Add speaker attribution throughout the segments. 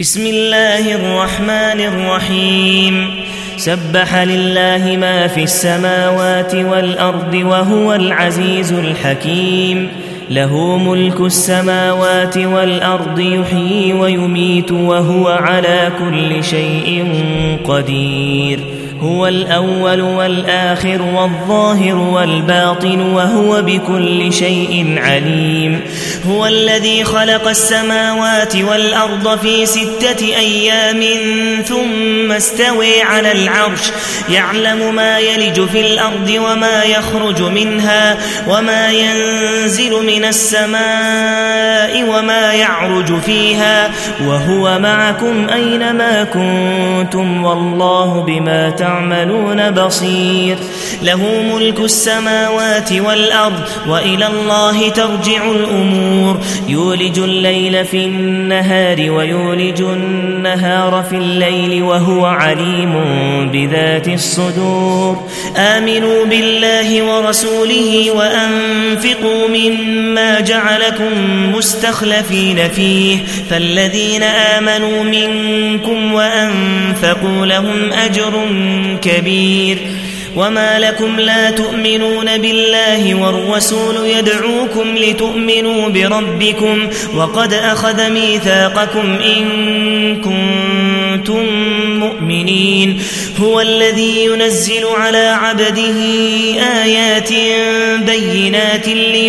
Speaker 1: بسم الله الرحمن الرحيم سبح لله ما في السماوات والأرض وهو العزيز الحكيم له ملك السماوات والأرض يحيي ويميت وهو على كل شيء قدير هو الأول والآخر والظاهر والباطن وهو بكل شيء عليم هو الذي خلق السماوات والأرض في 6 أيام ثم استوى على العرش يعلم ما يلج في الأرض وما يخرج منها وما ينزل من السماء وما يعرج فيها وهو معكم أينما كنتم والله بما تعملون بصير له ملك السماوات والأرض وإلى الله ترجع الأمور يولج الليل في النهار ويولج النهار في الليل وهو عليم بذات الصدور آمنوا بالله ورسوله وأنفقوا مما جعلكم مستخلفين فيه فالذين آمنوا منكم وأنفقوا لهم أجر كبير وما لكم لا تؤمنون بالله والرسول يدعوكم لتؤمنوا بربكم وقد أخذ ميثاقكم إن كنتم مؤمنين هو الذي ينزل على عبده آيات بينات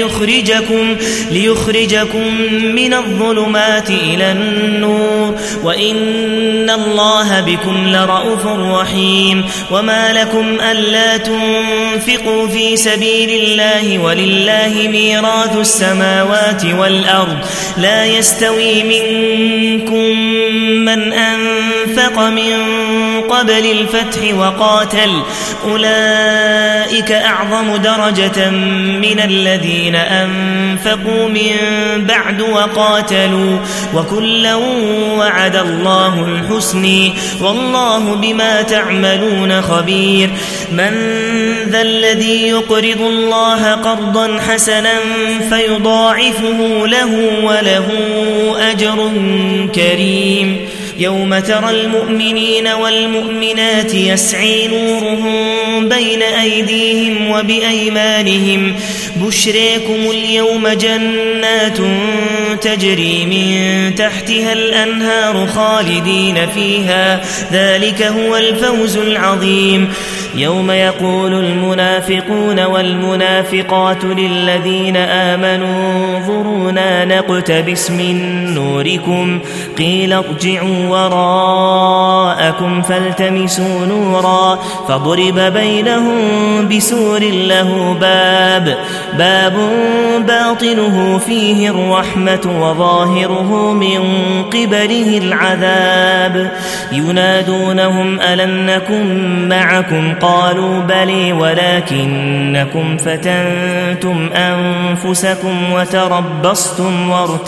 Speaker 1: ليخرجكم من الظلمات إلى النور وإن الله بكم لرءوف رحيم وما لكم ألا تنفقوا في سبيل الله ولله ميراث السماوات والأرض لا يستوي منكم من أنفق من قبل الفتح وقاتل أولئك أعظم درجة من الذين أنفقوا من بعد وقاتلوا وكلا وعد الله الحسنى والله بما تعملون خبير من ذا الذي يقرض الله قرضا حسنا فيضاعفه له وله أجر كريم يوم ترى المؤمنين والمؤمنات يسعي نورهم بين أيديهم وبأيمانهم بشريكم اليوم جنات تجري من تحتها الأنهار خالدين فيها ذلك هو الفوز العظيم يوم يقول المنافقون والمنافقات للذين آمنوا انظرونا نقتبس من نوركم قيل ارجعوا وراءكم فالتمسوا نورا فضرب بينهم بسور له باب باطنه فيه الرحمة وظاهره من قبله العذاب ينادونهم ألم نكن معكم قالوا بلي ولكنكم فتنتم أنفسكم وتربصتم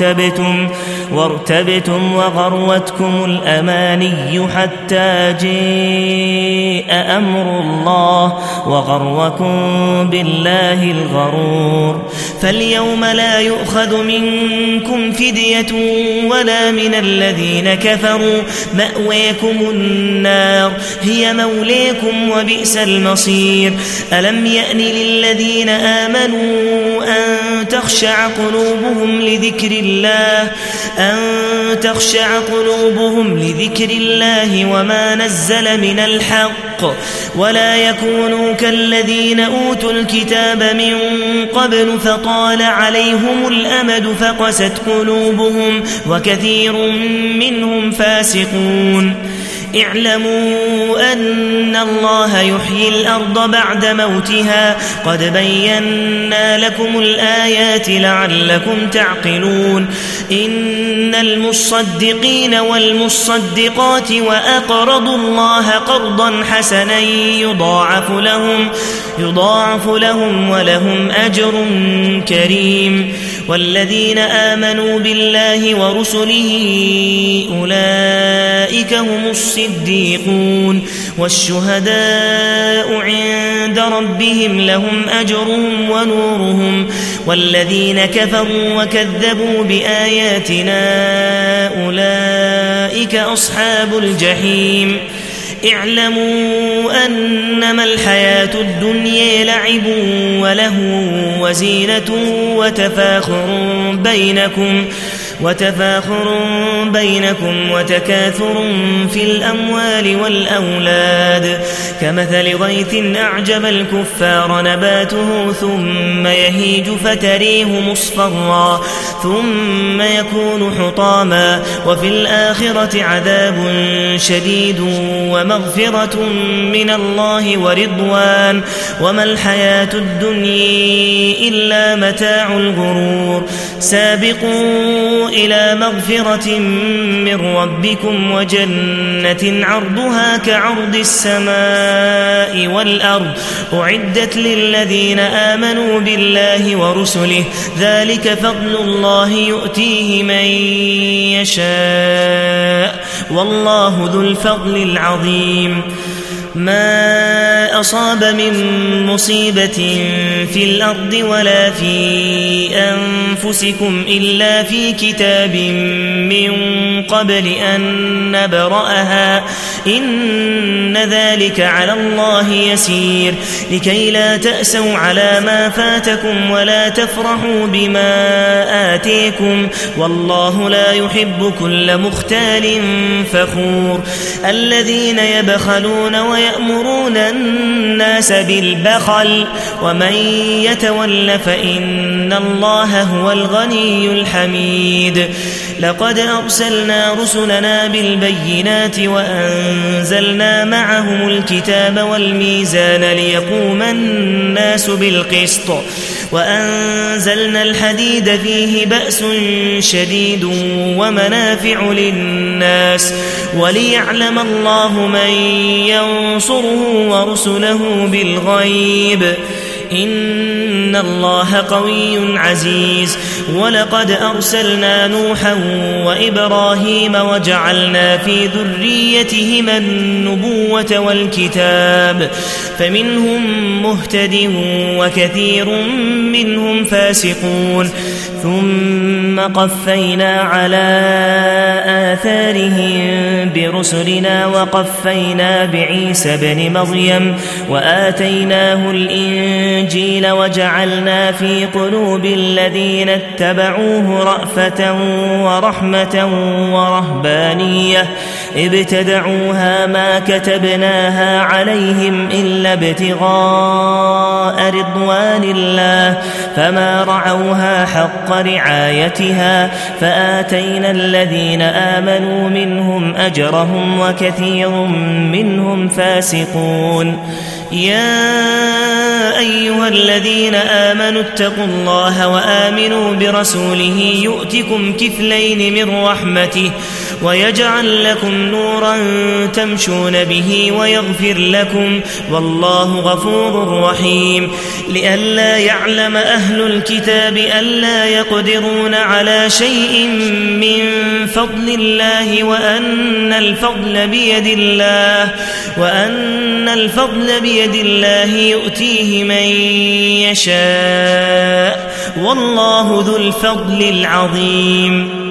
Speaker 1: وارتبتم وغروتكم الأماني حتى جاء أمر الله وغركم بالله الغرور فاليوم لا يؤخذ منكم فدية ولا من الذين كفروا مأويكم النار هي مولاكم وبئس المصير ألم يأن للذين آمنوا أن تخشع قلوبهم لذكر الله وما نزل من الحق ولا يكونوا كالذين أوتوا الكتاب من قبل فطال عليهم الأمد فقست قلوبهم وكثير منهم فاسقون اعلموا أن الله يحيي الأرض بعد موتها قد بينا لكم الآيات لعلكم تعقلون إن المصدقين والمصدقات وأقرضوا الله قرضا حسنا يضاعف لهم ولهم أجر كريم والذين آمنوا بالله ورسله أولئك أولئك هم الصديقون والشهداء عند ربهم لهم أجرهم ونورهم والذين كفروا وكذبوا بآياتنا أولئك أصحاب الجحيم اعلموا أنما الحياة الدنيا لعب وله وزينة وتفاخر بينكم وتكاثر في الأموال والأولاد كمثل غيث أعجب الكفار نباته ثم يهيج فتريه مصفرا ثم يكون حطاما وفي الآخرة عذاب شديد ومغفرة من الله ورضوان وما الحياة الدنيا إلا متاع الغرور سابقوا إلى مغفرة من ربكم وجنة عرضها كعرض السماء والأرض أعدت للذين آمنوا بالله ورسله ذلك فضل الله يؤتيه من يشاء والله ذو الفضل العظيم ما أصاب من مصيبة في الأرض ولا في أنفسكم إلا في كتاب من قبل أن نبرأها إن ذلك على الله يسير لكي لا تأسوا على ما فاتكم ولا تفرحوا بما آتيكم والله لا يحب كل مختال فخور الذين يبخلون ويأمرون الناس بالبخل ومن يتول فإن الله هو الغني الحميد لقد أرسلنا رسلنا بالبينات وأنزلنا معهم الكتاب والميزان ليقوم الناس بالقسط وأنزلنا الحديد فيه بأس شديد ومنافع للناس وليعلم الله من ينصره ورسله بالغيب إن الله قوي عزيز ولقد أرسلنا نوحا وإبراهيم وجعلنا في ذريتهما النبوة والكتاب فمنهم مهتد وكثير منهم فاسقون ثم قفينا على آثارهم برسلنا وقفينا بعيسى بن مريم وآتيناه الإنجيل وجعلنا في قلوب الذين اتبعوه رأفة ورحمة ورهبانية ابتدعوها ما كتبناها عليهم إلا ابتغاء رضوان الله فما رعوها حق رعايتها فآتينا الذين آمنوا منهم أجرهم وكثير منهم فاسقون يا أيها الذين آمنوا اتقوا الله وآمنوا برسوله يؤتكم كفلين من رحمته ويجعل لكم نورا تمشون به ويغفر لكم والله غفور رحيم لئلا يعلم أهل الكتاب ألا يقدرون على شيء من فضل الله وأن الفضل بيد الله يؤتيه من يشاء والله ذو الفضل العظيم